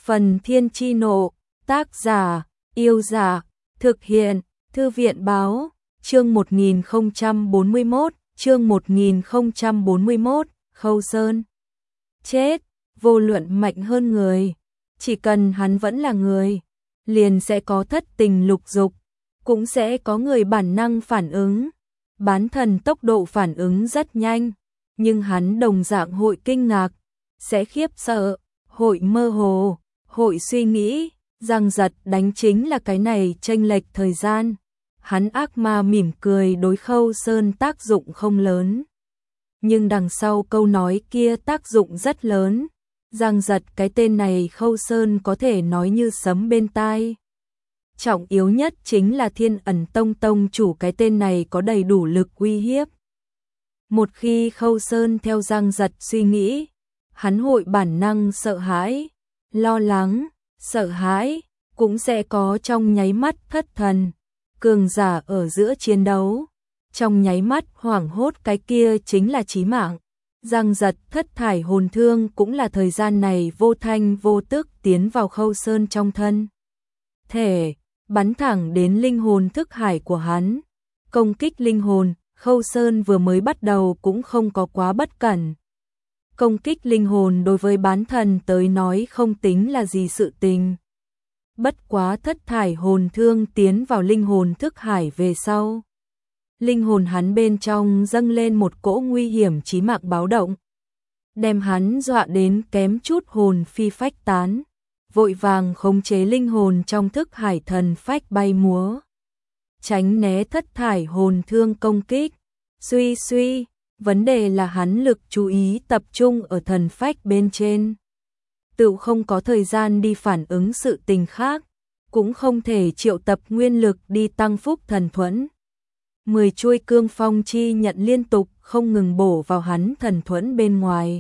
Phần Thiên Chi Nộ, tác giả, Yêu Giả, thực hiện, Thư viện Báo, chương 1041, Khâu Sơn. Chết, vô luận mạnh hơn người, chỉ cần hắn vẫn là người, liền sẽ có thất tình lục dục, cũng sẽ có người bản năng phản ứng. Bán thần tốc độ phản ứng rất nhanh, nhưng hắn đồng dạng hội kinh ngạc, sẽ khiếp sợ, hội mơ hồ, hội suy nghĩ, Giang Giật đánh chính là cái này chênh lệch thời gian. Hắn ác ma mỉm cười đối Khâu Sơn tác dụng không lớn. Nhưng đằng sau câu nói kia tác dụng rất lớn. Giang Giật cái tên này Khâu Sơn có thể nói như sấm bên tai. Trọng yếu nhất chính là Thiên Ẩn Tông tông chủ cái tên này có đầy đủ lực uy hiếp. Một khi Khâu Sơn theo Giang Giật suy nghĩ, hắn hội bản năng sợ hãi, lo lắng, sợ hãi, cũng sẽ có trong nháy mắt thất thần. Cường giả ở giữa chiến đấu, trong nháy mắt hoảng hốt cái kia chính là chí mạng. Giang Giật thất thải hồn thương cũng là thời gian này vô thanh vô tức tiến vào Khâu Sơn trong thân thể, bắn thẳng đến linh hồn thức hải của hắn. Công kích linh hồn, Khâu Sơn vừa mới bắt đầu cũng không có quá bất cẩn. Công kích linh hồn đối với bán thần tới nói không tính là gì sự tình. Bất quá thất thải hồn thương tiến vào linh hồn thức hải về sau. Linh hồn hắn bên trong dâng lên một cỗ nguy hiểm chí mạng báo động. Đem hắn dọa đến kém chút hồn phi phách tán. Vội vàng khống chế linh hồn trong thức hải thần phách bay múa. Tránh né thất thải hồn thương công kích. Suy, vấn đề là hắn lực chú ý tập trung ở thần phách bên trên. Tự không có thời gian đi phản ứng sự tình khác, cũng không thể triệu tập nguyên lực đi tăng phúc thần thuẫn. 10 chuôi cương phong chi nhận liên tục không ngừng bổ vào hắn thần thuẫn bên ngoài.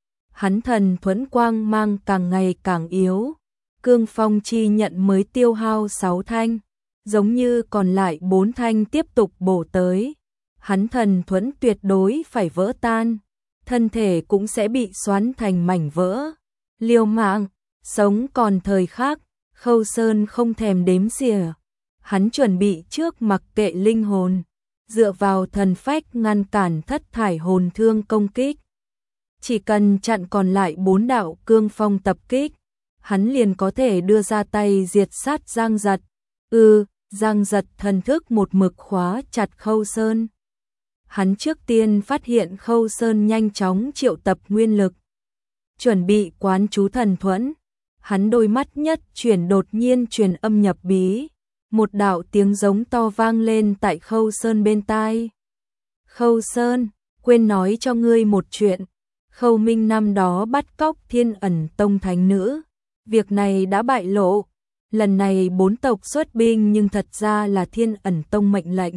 Hắn thần thuẫn quang mang càng ngày càng yếu, cương phong chi nhận mới tiêu hao 6 thanh, giống như còn lại 4 thanh tiếp tục bổ tới. Hắn thần thuẫn tuyệt đối phải vỡ tan, thân thể cũng sẽ bị xoắn thành mảnh vỡ. Liều mạng, sống còn thời khắc, Khâu Sơn không thèm đếm xỉa. Hắn chuẩn bị trước mặc kệ linh hồn, dựa vào thần phách ngăn cản thất thải hồn thương công kích. Chỉ cần chặn còn lại 4 đạo cương phong tập kích, hắn liền có thể đưa ra tay diệt sát Giang Giật. Giang Giật thần thức một mực khóa chặt Khâu Sơn. Hắn trước tiên phát hiện Khâu Sơn nhanh chóng triệu tập nguyên lực, chuẩn bị quán chú thần thuẫn. Hắn đôi mắt nhất chuyển, đột nhiên truyền âm nhập bí. Một đạo tiếng giống to vang lên tại Khâu Sơn bên tai. Khâu Sơn, quên nói cho ngươi một chuyện. Khâu Minh năm đó bắt cóc Thiên Ẩn Tông thánh nữ. Việc này đã bại lộ. Lần này 4 tộc xuất binh nhưng thật ra là Thiên Ẩn Tông mệnh lệnh.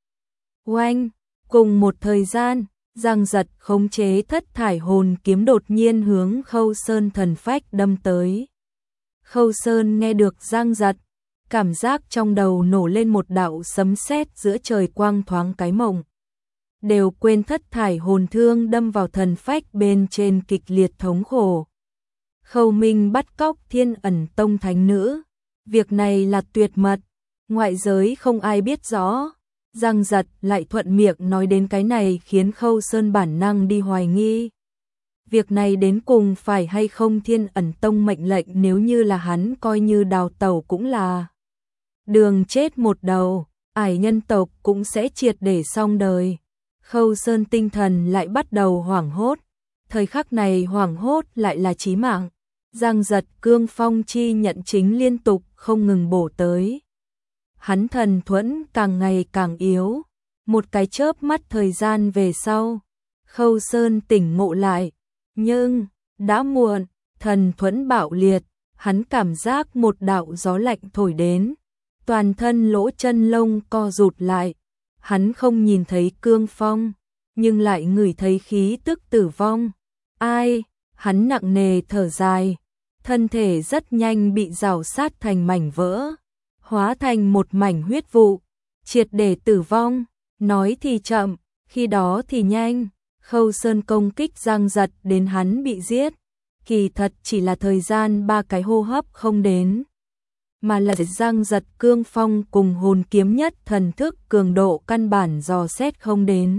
Oanh, cùng một thời gian, Giang Giật khống chế thất thải hồn kiếm đột nhiên hướng Khâu Sơn thần phách đâm tới. Khâu Sơn nghe được Giang Giật, cảm giác trong đầu nổ lên một đạo sấm sét giữa trời quang thoáng cái mộng. Đều quên thất thải hồn thương đâm vào thần phách bên trên kịch liệt thống khổ. Khâu Minh bắt cóc Thiên Ẩn Tông thánh nữ. Việc này là tuyệt mật, ngoại giới không ai biết rõ. Giang Giật lại thuận miệng nói đến cái này khiến Khâu Sơn bản năng đi hoài nghi. Việc này đến cùng phải hay không Thiên Ẩn Tông mệnh lệnh, nếu như là hắn coi như đào tẩu cũng là đường chết một đầu, ải nhân tộc cũng sẽ triệt để xong đời. Khâu Sơn tinh thần lại bắt đầu hoảng hốt, thời khắc này hoảng hốt lại là chí mạng. Giang Giật cương phong chi nhận chính liên tục không ngừng bổ tới. Hắn thần thuẫn càng ngày càng yếu. Một cái chớp mắt thời gian về sau, Khâu Sơn tỉnh ngộ lại. Nhưng, đã muộn, thần thuẫn bạo liệt, hắn cảm giác một đạo gió lạnh thổi đến. Toàn thân lỗ chân lông co rụt lại. Hắn không nhìn thấy cương phong, nhưng lại ngửi thấy khí tức tử vong. Ai, hắn nặng nề thở dài. Thân thể rất nhanh bị rào sát thành mảnh vỡ, hóa thành một mảnh huyết vụ, triệt để tử vong. Nói thì chậm, khi đó thì nhanh. Khâu Sơn công kích Giang Giật đến hắn bị giết, kỳ thật chỉ là thời gian 3 cái hô hấp không đến, mà là Giang Giật cương phong cùng hồn kiếm nhất thần thức cường độ căn bản dò xét không đến.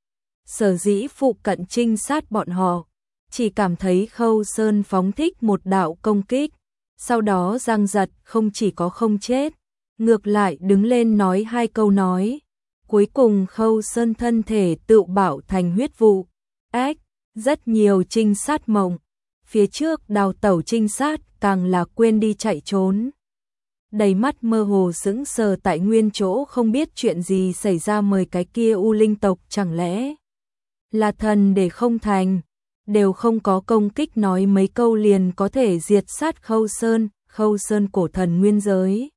Sở dĩ phụ cận trinh sát bọn họ, chỉ cảm thấy Khâu Sơn phóng thích một đạo công kích, sau đó Giang Giật không chỉ có không chết, ngược lại đứng lên nói 2 câu nói, cuối cùng Khâu Sơn thân thể tự bảo thành huyết vụ. Ách, rất nhiều trinh sát mộng, phía trước đào tẩu trinh sát càng là quên đi chạy trốn. Đầy mắt mơ hồ sững sờ tại nguyên chỗ không biết chuyện gì xảy ra, mời cái kia U Linh tộc chẳng lẽ là thần để không thành, đều không có công kích nói mấy câu liền có thể diệt sát Khâu Sơn cổ thần nguyên giới.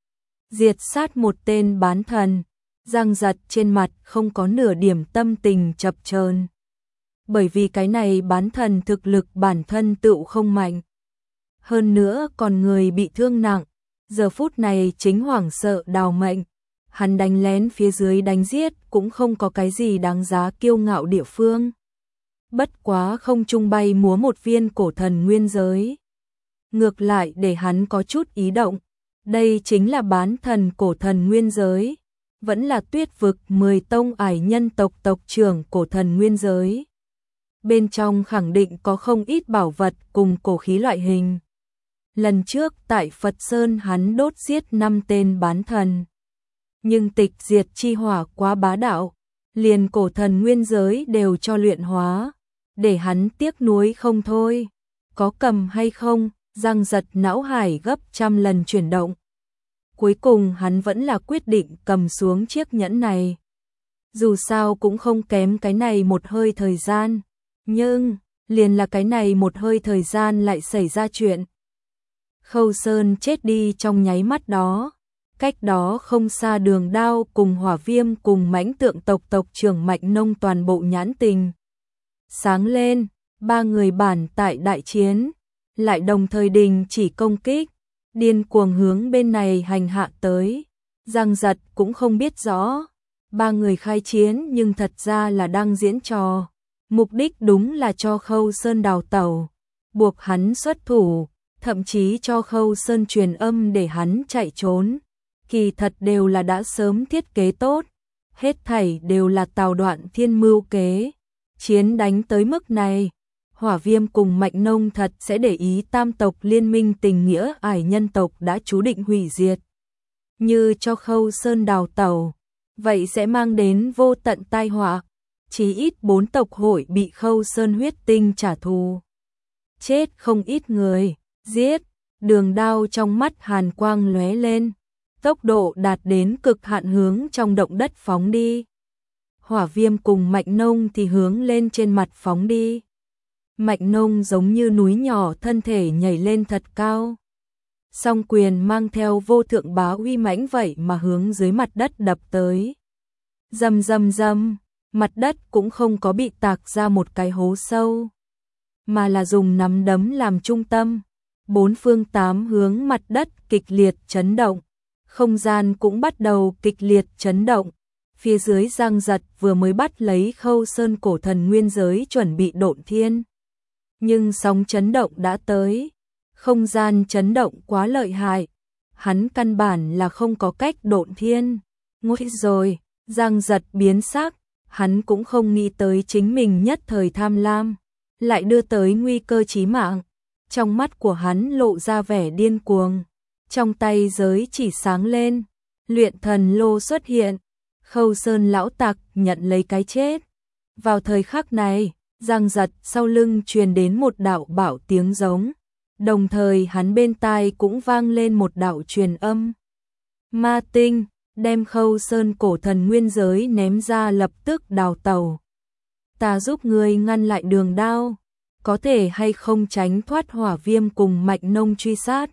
Diệt sát một tên bán thần, Giang Giật trên mặt không có nửa điểm tâm tình chập chờn. Bởi vì cái này bán thần thực lực bản thân tự không mạnh. Hơn nữa còn người bị thương nặng, giờ phút này chính hoảng sợ đào mệnh. Hắn đánh lén phía dưới đánh giết cũng không có cái gì đáng giá kiêu ngạo địa phương. Bất quá không trung bay múa một viên cổ thần nguyên giới. Ngược lại để hắn có chút ý động. Đây chính là bán thần cổ thần nguyên giới. Vẫn là Tuyết vực 10 tông ải nhân tộc tộc trưởng cổ thần nguyên giới. Bên trong khẳng định có không ít bảo vật cùng cổ khí loại hình. Lần trước tại Phật Sơn hắn đốt giết 5 tên bán thần. Nhưng tịch diệt chi hỏa quá bá đạo, liền cổ thần nguyên giới đều cho luyện hóa, để hắn tiếc nuối không thôi. Có cầm hay không, Giang Giật não hải gấp trăm lần chuyển động. Cuối cùng hắn vẫn là quyết định cầm xuống chiếc nhẫn này. Dù sao cũng không kém cái này một hơi thời gian, nhưng liền là cái này một hơi thời gian lại xảy ra chuyện. Khâu Sơn chết đi trong nháy mắt đó. Cách đó không xa Đường Đao cùng Hỏa Viêm cùng Mãnh Tượng tộc tộc trưởng Mạnh Nông toàn bộ nhãn tình sáng lên, 3 người bản tại đại chiến, lại đồng thời đình chỉ công kích, điên cuồng hướng bên này hành hạ tới. Giang Giật cũng không biết rõ, 3 người khai chiến nhưng thật ra là đang diễn trò, mục đích đúng là cho Khâu Sơn đào tẩu, buộc hắn xuất thủ, thậm chí cho Khâu Sơn truyền âm để hắn chạy trốn. Kỳ thật đều là đã sớm thiết kế tốt, hết thảy đều là Tào Đoạn Thiên mưu kế. Chiến đánh tới mức này, Hỏa Viêm cùng Mạnh Nông thật sẽ để ý tam tộc liên minh tình nghĩa ải nhân tộc đã chú định hủy diệt. Như cho Khâu Sơn đào tẩu, vậy sẽ mang đến vô tận tai họa, chí ít 4 tộc hội bị Khâu Sơn huyết tinh trả thù. Chết không ít người, giết, Đường Đao trong mắt hàn quang lóe lên. Tốc độ đạt đến cực hạn hướng trong động đất phóng đi. Hỏa Viêm cùng Mạnh Nông thì hướng lên trên mặt phóng đi. Mạnh Nông giống như núi nhỏ thân thể nhảy lên thật cao. Song quyền mang theo vô thượng bá uy mãnh vậy mà hướng dưới mặt đất đập tới. Rầm rầm rầm, mặt đất cũng không có bị tạc ra một cái hố sâu, mà là dùng nắm đấm làm trung tâm. 4 phương 8 hướng mặt đất kịch liệt chấn động. Không gian cũng bắt đầu kịch liệt chấn động. Phía dưới Giang Giật vừa mới bắt lấy Khâu Sơn cổ thần nguyên giới chuẩn bị độn thiên. Nhưng sóng chấn động đã tới. Không gian chấn động quá lợi hại. Hắn căn bản là không có cách độn thiên. Nguy rồi, Giang Giật biến sắc. Hắn cũng không nghĩ tới chính mình nhất thời tham lam, lại đưa tới nguy cơ chí mạng. Trong mắt của hắn lộ ra vẻ điên cuồng. Trong tay giới chỉ sáng lên, luyện thần lô xuất hiện, Khâu Sơn lão tặc nhận lấy cái chết. Vào thời khắc này, Giang Giật sau lưng truyền đến một đạo bảo tiếng giống, đồng thời hắn bên tai cũng vang lên một đạo truyền âm. Ma tinh, đem Khâu Sơn cổ thần nguyên giới ném ra lập tức đào tẩu. Ta giúp ngươi ngăn lại Đường Đao, có thể hay không tránh thoát Hỏa Viêm cùng Mạnh Nông truy sát.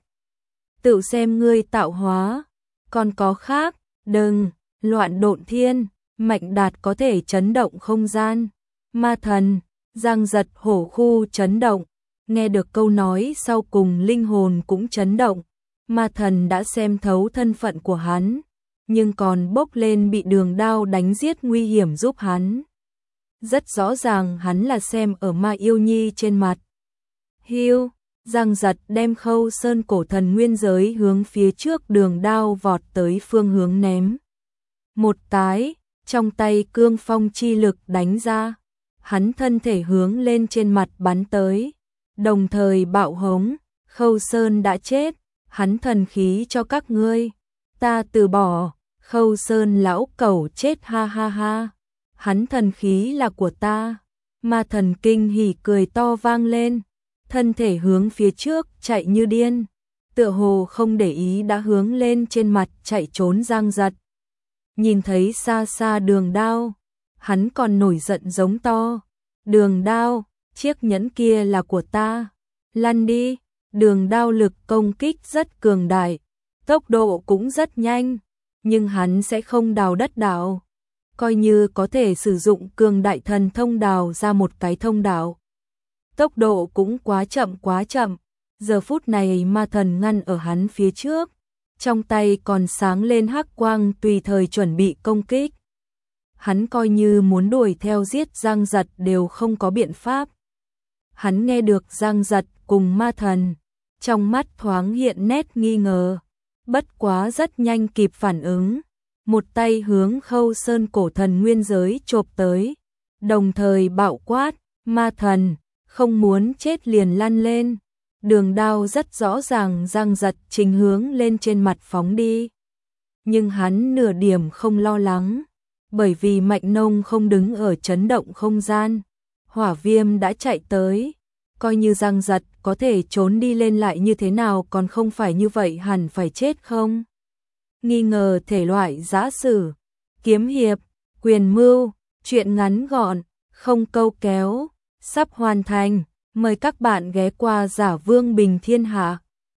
Tự xem ngươi tạo hóa, còn có khác, đừng, loạn độn thiên, Mạnh Đạt có thể chấn động không gian. Ma thần, Giang Giật hổ khu chấn động, nghe được câu nói sau cùng linh hồn cũng chấn động. Ma thần đã xem thấu thân phận của hắn, nhưng còn bốc lên bị Đường Đao đánh giết nguy hiểm giúp hắn. Rất rõ ràng hắn là xem ở Ma Yêu Nhi trên mặt. Hiu, Giang Giật đem Khâu Sơn cổ thần nguyên giới hướng phía trước đường đao vọt tới phương hướng ném. Một cái, trong tay cương phong chi lực đánh ra, hắn thân thể hướng lên trên mặt bắn tới, đồng thời bạo hống, Khâu Sơn đã chết, hắn thần khí cho các ngươi, ta từ bỏ, Khâu Sơn lão cẩu chết ha ha ha, hắn thần khí là của ta, ma thần kinh hỉ cười to vang lên, thân thể hướng phía trước chạy như điên, tựa hồ không để ý đã hướng lên trên mặt chạy trốn Giang Giật. Nhìn thấy xa xa đường đao, hắn còn nổi giận giống to, đường đao, chiếc nhẫn kia là của ta, lăn đi, đường đao lực công kích rất cường đại, tốc độ cũng rất nhanh, nhưng hắn sẽ không đào đất đào, coi như có thể sử dụng cường đại thần thông đào ra một cái thông đạo. Tốc độ cũng quá chậm, giờ phút này ma thần ngăn ở hắn phía trước, trong tay còn sáng lên hắc quang tùy thời chuẩn bị công kích. Hắn coi như muốn đuổi theo giết Giang Giật đều không có biện pháp. Hắn nghe được Giang Giật cùng ma thần, trong mắt thoáng hiện nét nghi ngờ, bất quá rất nhanh kịp phản ứng, một tay hướng Khâu Sơn cổ thần nguyên giới chộp tới, đồng thời bạo quát, ma thần, không muốn chết liền lăn lên. Đường đao rất rõ ràng Giang Giật chính hướng lên trên mặt phóng đi. Nhưng hắn nửa điểm không lo lắng, bởi vì Mạnh Nông không đứng ở chấn động không gian. Hỏa Viêm đã chạy tới, coi như Giang Giật có thể trốn đi lên lại như thế nào còn không phải như vậy hẳn phải chết không? Nghi ngờ thể loại giã sử, kiếm hiệp, quyền mưu, truyện ngắn gọn, không câu kéo, sắp hoàn thành. Mời các bạn ghé qua Giả Vương Bình Thiên Hạ.